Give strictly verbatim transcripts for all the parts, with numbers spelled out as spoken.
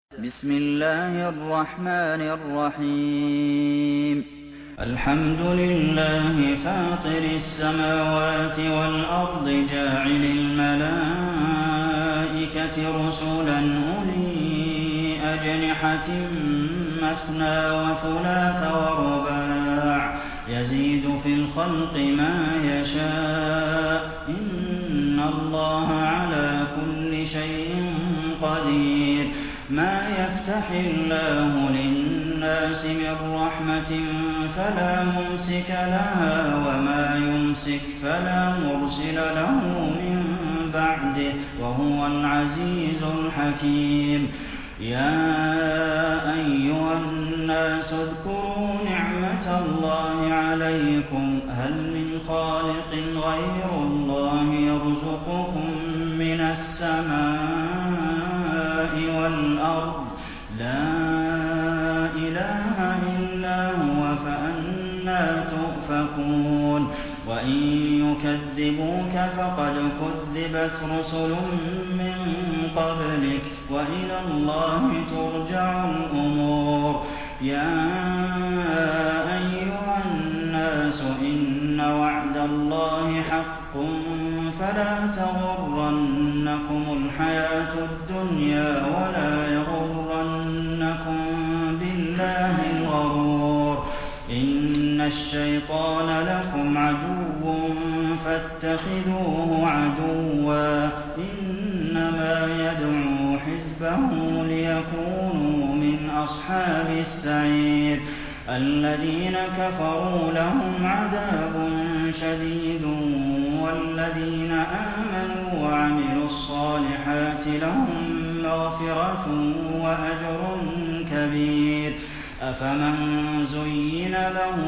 بسم الله الرحمن الرحيم الحمد لله فاطر السماوات والأرض جاعل الملائكة رسلا أولي أجنحة مثنى وثلاث ورباع يزيد في الخلق ما يشاء إن الله على كل شيء قدير ما يفتح الله للناس من رحمة فلا ممسك لها وما يمسك فلا مرسل له من بعده وهو العزيز الحكيم يا أيها الناس اذكروا نعمة الله عليكم هل من خالق غير الله يرزقكم من السماء والأرض لا إله إلا هو فأنى تؤفكون وإن يكذبوك فقد كذبت رسل من قبلك وإلى الله ترجع الأمور يا أيها الناس إن وعد الله حق فلا تغرنكم الحياة الدنيا ولا يغرنكم بالله الغرور إن الشيطان لكم عدو فاتخذوه عدوا إنما يدعو حزبه ليكونوا من أصحاب السعير الذين كفروا لهم عذاب شديد والذين آمنوا وعملوا الصالحات لهم مغفرة وأجر كبير أفمن زين له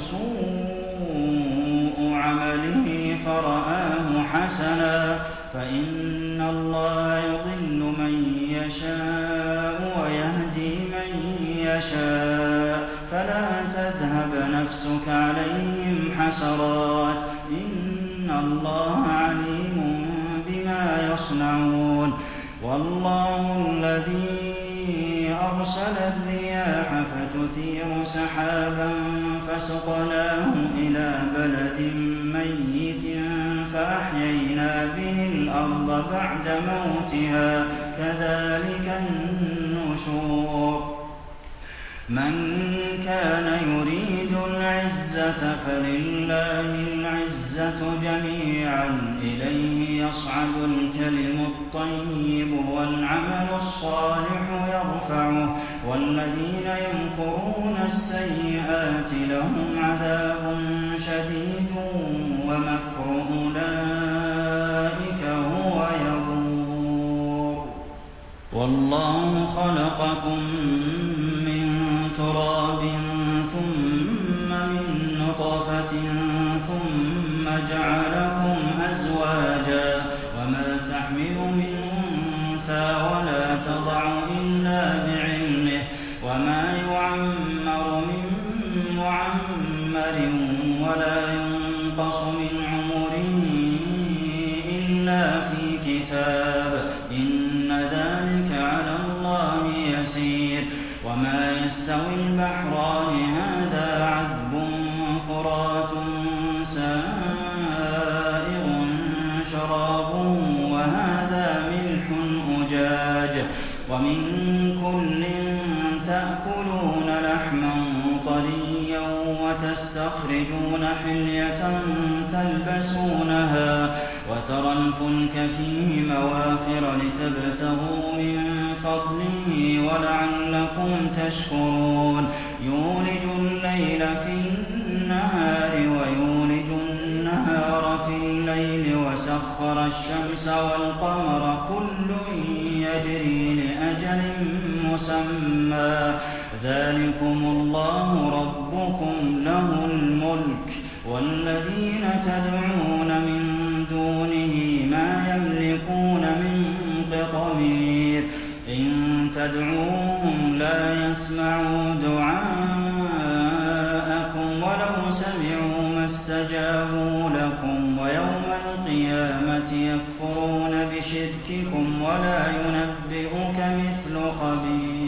سوء عمله فرآه حسنا فإن الله يضل من يشاء ويهدي من يشاء فلا تذهب نفسك عليهم حسرات إن الله عليم بما يصنعون والله الذي أرسل الرياح فتثير سحابا فسقناه إلى بلد ميت فأحيينا به الأرض بعد موتها كذلك النشور من كان يريد العزة فلله العزة جميعا إليه يصعد الكلم الطيب والعمل الصالح يرفعه والذين يمكرون السيئات لهم عذاب شديد ومكر أولئك هو يبور والله خلقكم من تراب ثم من نطفة ثم جعلكم أزواجا وما تحمل من أنثى ولا تضع إلا بعلمه وما يعمر من معمر ولا ينقص من عمره إلا في كتاب إن ذلك على الله يسير وما يستوي البحران هذا عذب فرات سائغ شرابه وهذا ملح أجاج ومن كل تأكلون لحما طريا وتستخرجون حلية تلبسونها وترى الفلك فيه مواخر لتبتغوا من فضله ولعلكم تشكرون يولج الليل في النهار ويولج النهار في الليل وسخر الشمس والقمر كل يجري لأجل مسمى ذلكم الله ربكم له الملك والذين تدعون من دونه ما يملكون من قطمير إن تدعوهم لا يسمعوا دعاءكم ولو سمعوا ما استجابوا لكم ويوم القيامة يكفرون بشرككم ولا ينبئك مثل خبير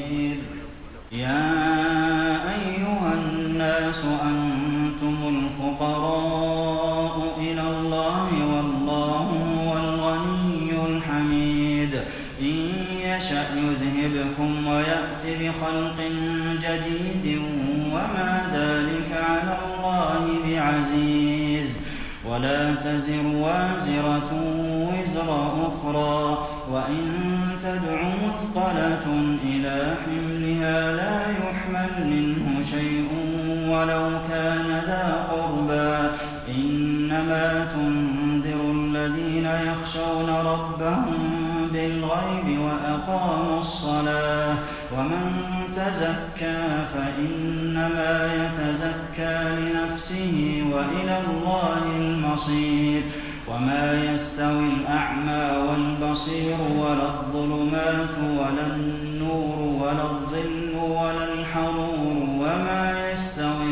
يَا أَيُّهَا النَّاسُ أَنتُمُ الْفُقَرَاءُ إِلَى اللَّهِ وَاللَّهُ هُوَ الْغَنِيُّ الْحَمِيدُ إِن يَشَأْ يُذْهِبْكُمْ وَيَأْتِ بِخَلْقٍ جَدِيدٍ وَمَا ذَٰلِكَ عَلَى اللَّهِ بِعَزِيزٍ وَلَا تَزِرُ وَازِرَةٌ وِزْرَ أُخْرَىٰ وَإِن تَدْعُ مُثْقَلَةٌ إِلَىٰ حِمْلِهَا لَا يُحْمَلْ مِنْهُ شَيْءٌ وَلَوْ كَانَ ذَا قُرْبَىٰ ۗ إِنَّمَا تُنذِرُ الَّذِينَ يَخْشَوْنَ رَبَّهُم بِالْغَيْبِ وَأَقَامُوا الصَّلَاةَ ۚ وَمَن تَزَكَّىٰ فَإِنَّمَا يَتَزَكَّىٰ لِنَفْسِهِ ۚ وَإِلَى اللَّهِ الْمَصِيرُ وَمَا يَسْتَوِي الْأَعْمَىٰ وَالْبَصِيرُ وَلَا الظُّلُمَاتُ وَلَا النُّورُ وَلَا الظِّلُّ وَلَا الْحَرُورُ وَمَا يَسْتَوِي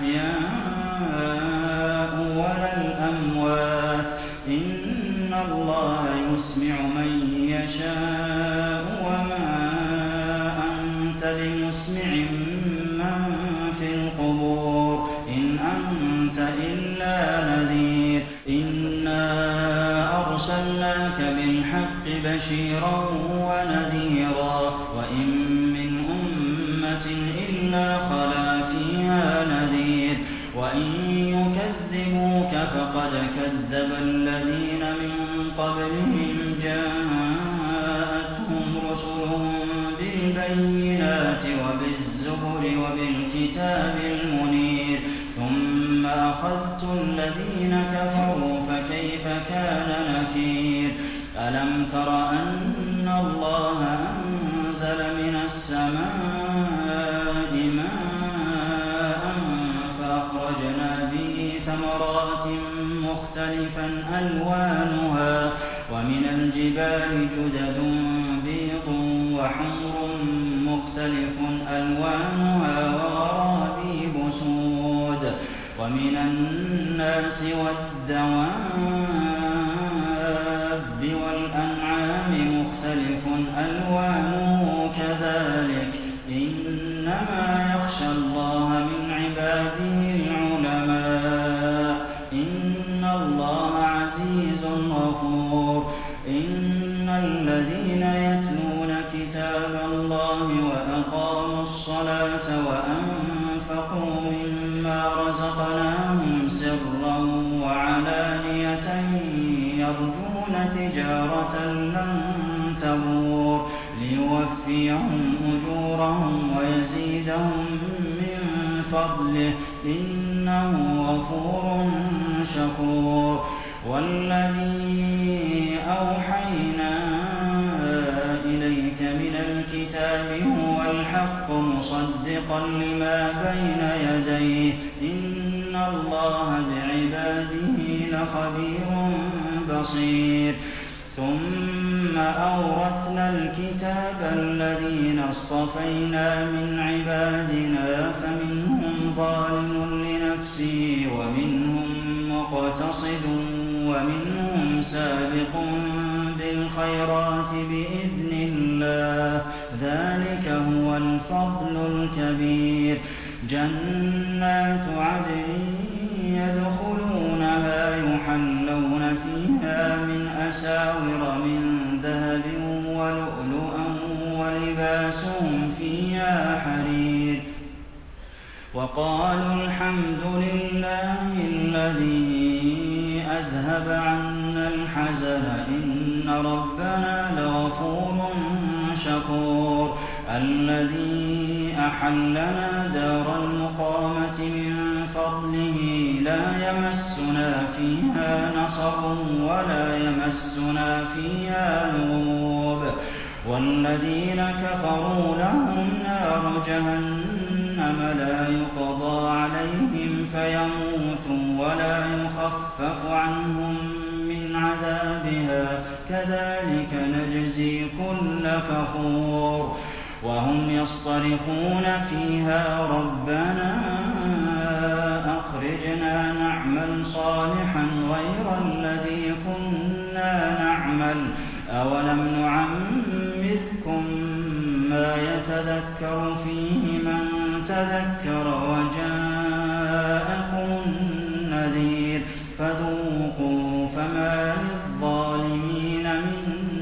الْأَحْيَاءُ وَلَا الْأَمْوَاتُ ۚ إِنَّ اللَّهَ يُسْمِعُ مَن يَشَاءُ ۖ وَمَا أَنتَ بِمُسْمِعٍ مَّن فِي الْقُبُورِ ۚ إِنْ أَنتَ إِلَّا نَذِيرٌ إِنَّا أَرْسَلْنَاكَ بِالْحَقِّ بَشِيرًا وَنَذِيرًا ۚ وَإِن مِّنْ أُمَّةٍ إِلَّا خَلَا فِيهَا نَذِيرٌ ۚ وَإِن يُكَذِّبُوكَ فَقَدْ كَذَّبَ الَّذِينَ مِن قَبْلِهِمْ جَاءَتْهُمْ رُسُلُهُم بِالْبَيِّنَاتِ وَبِالزُّبُرِ وَبِالْكِتَابِ الْمُنِيرِ ثُمَّ أَخَذْتُ الَّذِينَ كَفَرُوا فَكَيْفَ كَانَ نَكِيرِ أَلَمْ تَرَ أَنَّ اللَّهَ أَنزَلَ مِنَ السَّمَاءِ مَاءً فَأَخْرَجْنَا بِهِ ثَمَرَاتٍ مُّخْتَلِفًا أَلْوَانُهَا ۚ وَمِنَ الْجِبَالِ جُدَدٌ بِيضٌ وَحُمْرٌ مُّخْتَلِفٌ أَلْوَانُهَا وَغَرَابِيبُ سُودٌ ۗ وَمِنَ النَّاسِ وَالدَّوَابِّ وَالْأَنْعَامِ مُخْتَلِفٌ أَلْوَانُهُ كَذَٰلِكَ ۗ إِنَّمَا يَخْشَى اللَّهَ مِنْ عِبَادِهِ الْعُلَمَاءُ ۗ إِنَّ اللَّهَ عَزِيزٌ غَفُورٌ إِنَّ الَّذِينَ يَتْلُونَ كِتَابَ اللَّهِ وَأَقَامُوا الصَّلَاةَ وَأَنفَقُوا مِمَّا رَزَقْنَاهُمْ سِرًّا وَعَلَانِيَةً يَرْجُونَ تِجَارَةً لَّن تَبُورَ لِيُوَفِّيَهُمْ أُجُورَهُمْ وَيَزِيدَهُم مِّن فَضْلِهِ ۚ إِنَّهُ غَفُورٌ شَكُورٌ وَالَّذِي أَوْحَيْنَا إِلَيْكَ مِنَ الْكِتَابِ هُوَ الْحَقُّ مُصَدِّقًا لِّمَا بَيْنَ يَدَيْهِ ۗ إِنَّ اللَّهَ بِعِبَادِهِ لَخَبِيرٌ بَصِيرٌ ثُمَّ أَوْرَثْنَا الْكِتَابَ الَّذِينَ اصْطَفَيْنَا مِنْ عِبَادِنَا فَمِنْهُمْ ظَالِمٌ لِّنَفْسِهِ وَمِنْهُم مُّقْتَصِدٌ وَمِنْهُمْ سَابِقٌ بِالْخَيْرَاتِ بِإِذْنِ اللَّهِ ۚ ذَٰلِكَ هُوَ الْفَضْلُ الْكَبِيرُ جَنَّاتُ عَدْنٍ يَدْخُلُونَهَا يُحَلَّوْنَ فِيهَا مِنْ أَسَاوِرَ مِن ذَهَبٍ وَلُؤْلُؤًا وَلِبَاسُهُمْ فِيهَا حَرِيرٌ وَقَالُوا الْحَمْدُ لِلَّهِ الَّذِي أَذْهَبَ عَنَّا الْحَزَنَ إِنَّ رَبَّنَا لَغَفُورٌ شَكُورٌ الَّذِي أَحَلَّنَا دَارَ الْمُقَامَةِ مِن فَضْلِهِ لَا يَمَسُّنَا فِيهَا نَصَبٌ وَلَا يَمَسُّنَا فِيهَا لُغُوبٌ وَالَّذِينَ كَفَرُوا لَهُمْ نَارُ جَهَنَّمَ لَا يُقْضَىٰ عَلَيْهِمْ فَيَمُوتُوا وَلَا يُخَفَّفُ عَنْهُم مِّنْ عَذَابِهَا ۚ كَذَٰلِكَ نَجْزِي كُلَّ كَفُورٍ وَهُمْ يَصْطَرِخُونَ فِيهَا رَبَّنَا أَخْرِجْنَا نَعْمَلْ صَالِحًا غَيْرَ الَّذِي كُنَّا نَعْمَلُ ۚ أَوَلَمْ نُعَمِّرْكُم مَّا يَتَذَكَّرُ يتذكر فيه من تذكر وجاءكم النذير فذوقوا فما للظالمين من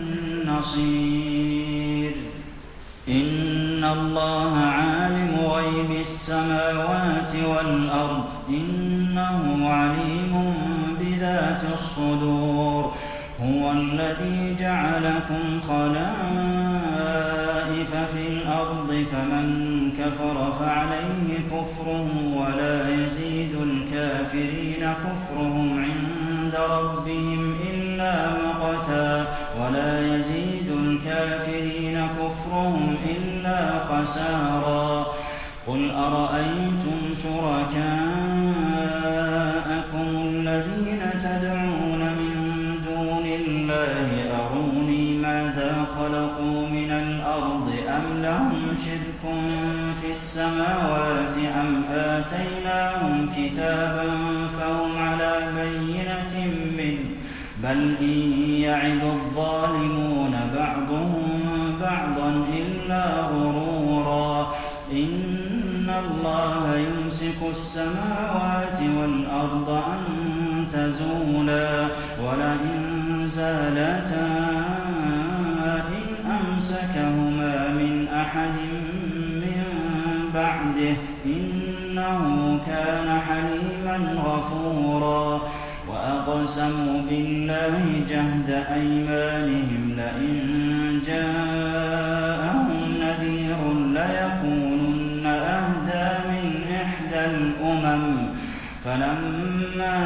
نصير إن الله عالم غيب السماوات والأرض إنه عليم بذات الصدور هو الذي جعلكم خلائف في الأرض فمن كفر فعليه كفره ولا يزيد الكافرين كفرهم عند ربهم إلا مقتا ولا يزيد الكافرين كفرهم إلا خسارا قل أرأيتم شركاءكم الذين تدعون من دون الله أروني ماذا خلقوا من الأرض أم لهم شرك في السماوات أم آتيناهم كتابا فهم على بينة منه بل إن يعد الظالمون بعضهم بعضا إلا غرورا إن الله يمسك السماوات والأرض أن تزولا ولئن زالتا إن أمسكهما من أحد من بعده إنه كان حليما غفورا وأقسموا بالله جهد أيمانهم لئن جاءهم نذير ليكونن أهدى من إحدى الأمم فلما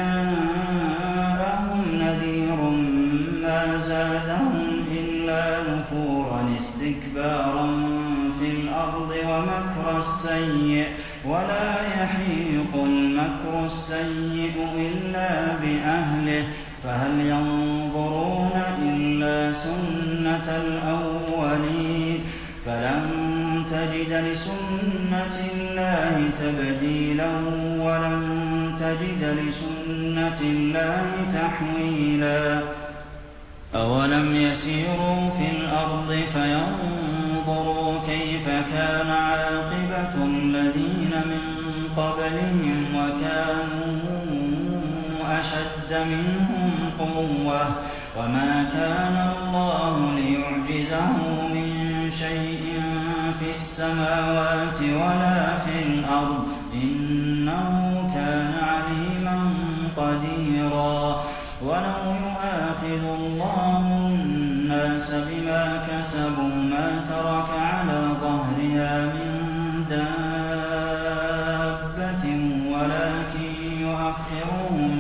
جاءهم نذير ما زادهم إلا نفورا استكبارا في الأرض ومكر السيء ولا يحيق المكر السيء إلا بأهله فهل ينظرون إلا سنة الأولين فلن تجد لسنة الله تبديلا ولن تجد لسنة الله تحويلا أولم يسيروا في الأرض فينظروا كيف كان عاقبة الذين من قبلهم وكانوا أشد منهم قوة وما كان الله ليعجزه من شيء في السماوات ولا في الأرض إنه كان عليما قديرا ولو يؤاخذ الله الناس بما كسبوا ما ترك على ظهرها من دابة ولكن يؤخرهم